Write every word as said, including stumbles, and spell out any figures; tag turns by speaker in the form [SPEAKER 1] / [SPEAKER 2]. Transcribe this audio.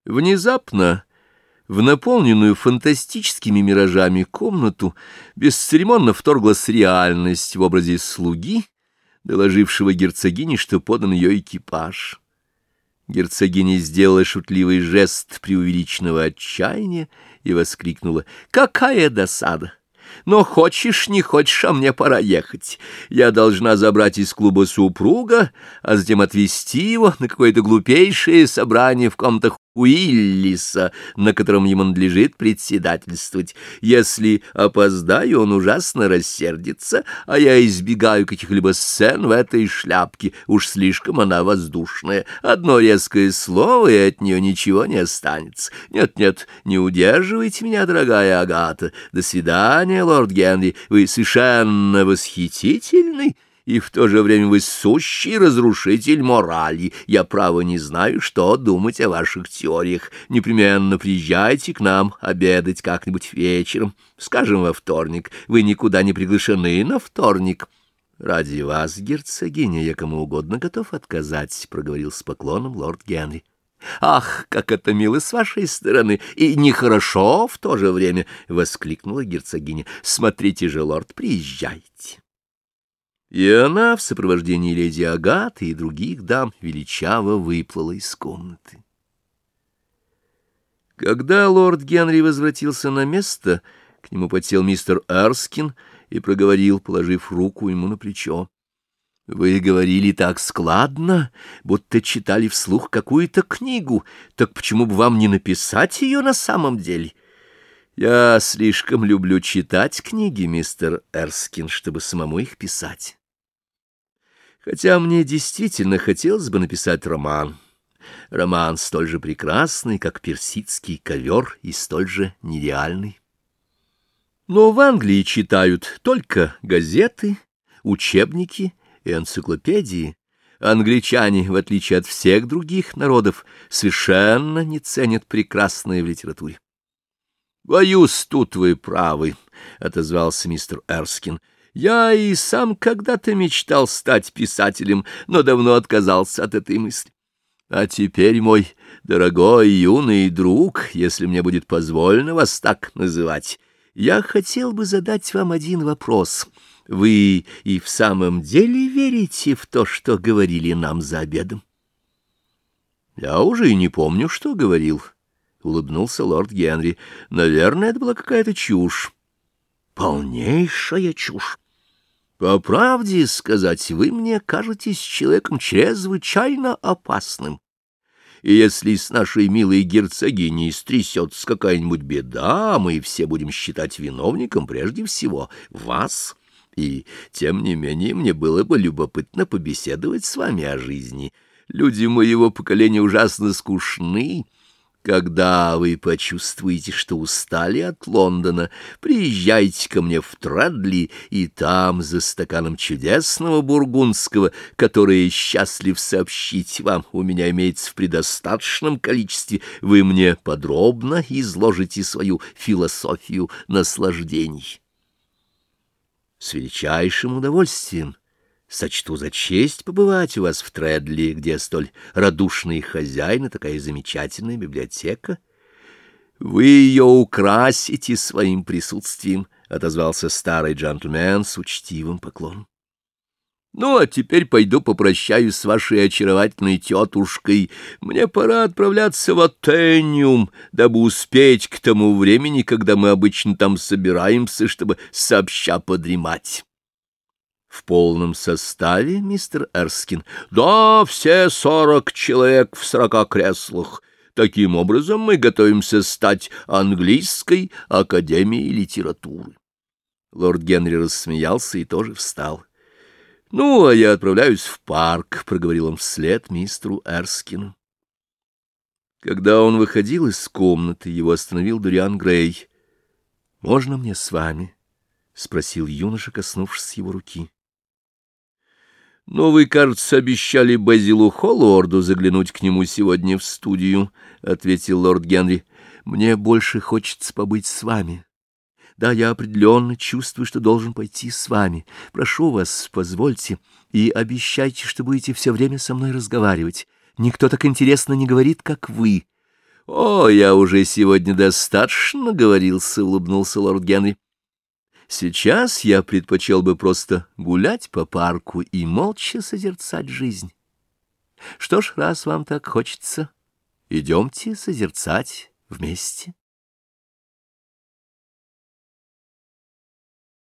[SPEAKER 1] Внезапно в наполненную фантастическими миражами комнату бесцеремонно вторглась реальность в образе слуги, доложившего герцогине, что подан ее экипаж. Герцогиня сделала шутливый жест преувеличенного отчаяния и воскликнула: «Какая досада! Но хочешь, не хочешь, а мне пора ехать. Я должна забрать из клуба супруга, а затем отвезти его на какое-то глупейшее собрание в комнатах Уиллиса, на котором ему надлежит председательствовать. Если опоздаю, он ужасно рассердится, а я избегаю каких-либо сцен в этой шляпке, уж слишком она воздушная. Одно резкое слово, и от нее ничего не останется. Нет-нет, не удерживайте меня, дорогая Агата. До свидания, лорд Генри, вы совершенно восхитительный, и в то же время вы сущий разрушитель морали. Я, право, не знаю, что думать о ваших теориях. Непременно приезжайте к нам обедать как-нибудь вечером, скажем, во вторник. Вы никуда не приглашены на вторник». «Ради вас, герцогиня, я кому угодно готов отказать», — проговорил с поклоном лорд Генри. «Ах, как это мило с вашей стороны! И нехорошо в то же время!» — воскликнула герцогиня. «Смотрите же, лорд, приезжайте!» И она в сопровождении леди Агаты и других дам величаво выплыла из комнаты. Когда лорд Генри возвратился на место, к нему подсел мистер Эрскин и проговорил, положив руку ему на плечо: «Вы говорили так складно, будто читали вслух какую-то книгу. Так почему бы вам не написать ее на самом деле?» «Я слишком люблю читать книги, мистер Эрскин, чтобы самому их писать. Хотя мне действительно хотелось бы написать роман. Роман столь же прекрасный, как персидский ковер, и столь же нереальный. Но в Англии читают только газеты, учебники и энциклопедии. Англичане, в отличие от всех других народов, совершенно не ценят прекрасное в литературе». «Боюсь, тут вы правы», — отозвался мистер Эрскин. «Я и сам когда-то мечтал стать писателем, но давно отказался от этой мысли. А теперь, мой дорогой юный друг, если мне будет позволено вас так называть, я хотел бы задать вам один вопрос. Вы и в самом деле верите в то, что говорили нам за обедом?» «Я уже и не помню, что говорил», — улыбнулся лорд Генри. «Наверное, это была какая-то чушь». «Полнейшая чушь. По правде сказать, вы мне кажетесь человеком чрезвычайно опасным. И если с нашей милой герцогиней стрясется какая-нибудь беда, мы все будем считать виновником прежде всего вас. И, тем не менее, мне было бы любопытно побеседовать с вами о жизни. Люди моего поколения ужасно скучны. Когда вы почувствуете, что устали от Лондона, приезжайте ко мне в Тредли, и там, за стаканом чудесного бургундского, который, счастлив сообщить вам, у меня имеется в предостаточном количестве, вы мне подробно изложите свою философию наслаждений. С величайшим удовольствием сочту за честь побывать у вас в Тредли, где столь радушный хозяин и такая замечательная библиотека. Вы ее украсите своим присутствием, — отозвался старый джентльмен с учтивым поклоном. Ну, а теперь пойду попрощаюсь с вашей очаровательной тетушкой. Мне пора отправляться в Аттениум, дабы успеть к тому времени, когда мы обычно там собираемся, чтобы сообща подремать. В полном составе, мистер Эрскин? Да, все сорок человек в сорока креслах. Таким образом мы готовимся стать английской академией литературы. Лорд Генри рассмеялся и тоже встал. «Ну, а я отправляюсь в парк», — проговорил он вслед мистеру Эрскину. Когда он выходил из комнаты, его остановил Дориан Грей. «Можно мне с вами?» — спросил юноша, коснувшись его руки. «Но вы, кажется, обещали Базилу Холлорду заглянуть к нему сегодня в студию», — ответил лорд Генри. «Мне больше хочется побыть с вами. Да, я определенно чувствую, что должен пойти с вами. Прошу вас, позвольте, и обещайте, что будете все время со мной разговаривать. Никто так интересно не говорит, как вы». — О, я уже сегодня достаточно наговорился, — улыбнулся лорд Генри. — Сейчас я предпочел бы просто гулять по парку и молча созерцать жизнь. Что ж, раз вам так хочется, идемте созерцать вместе.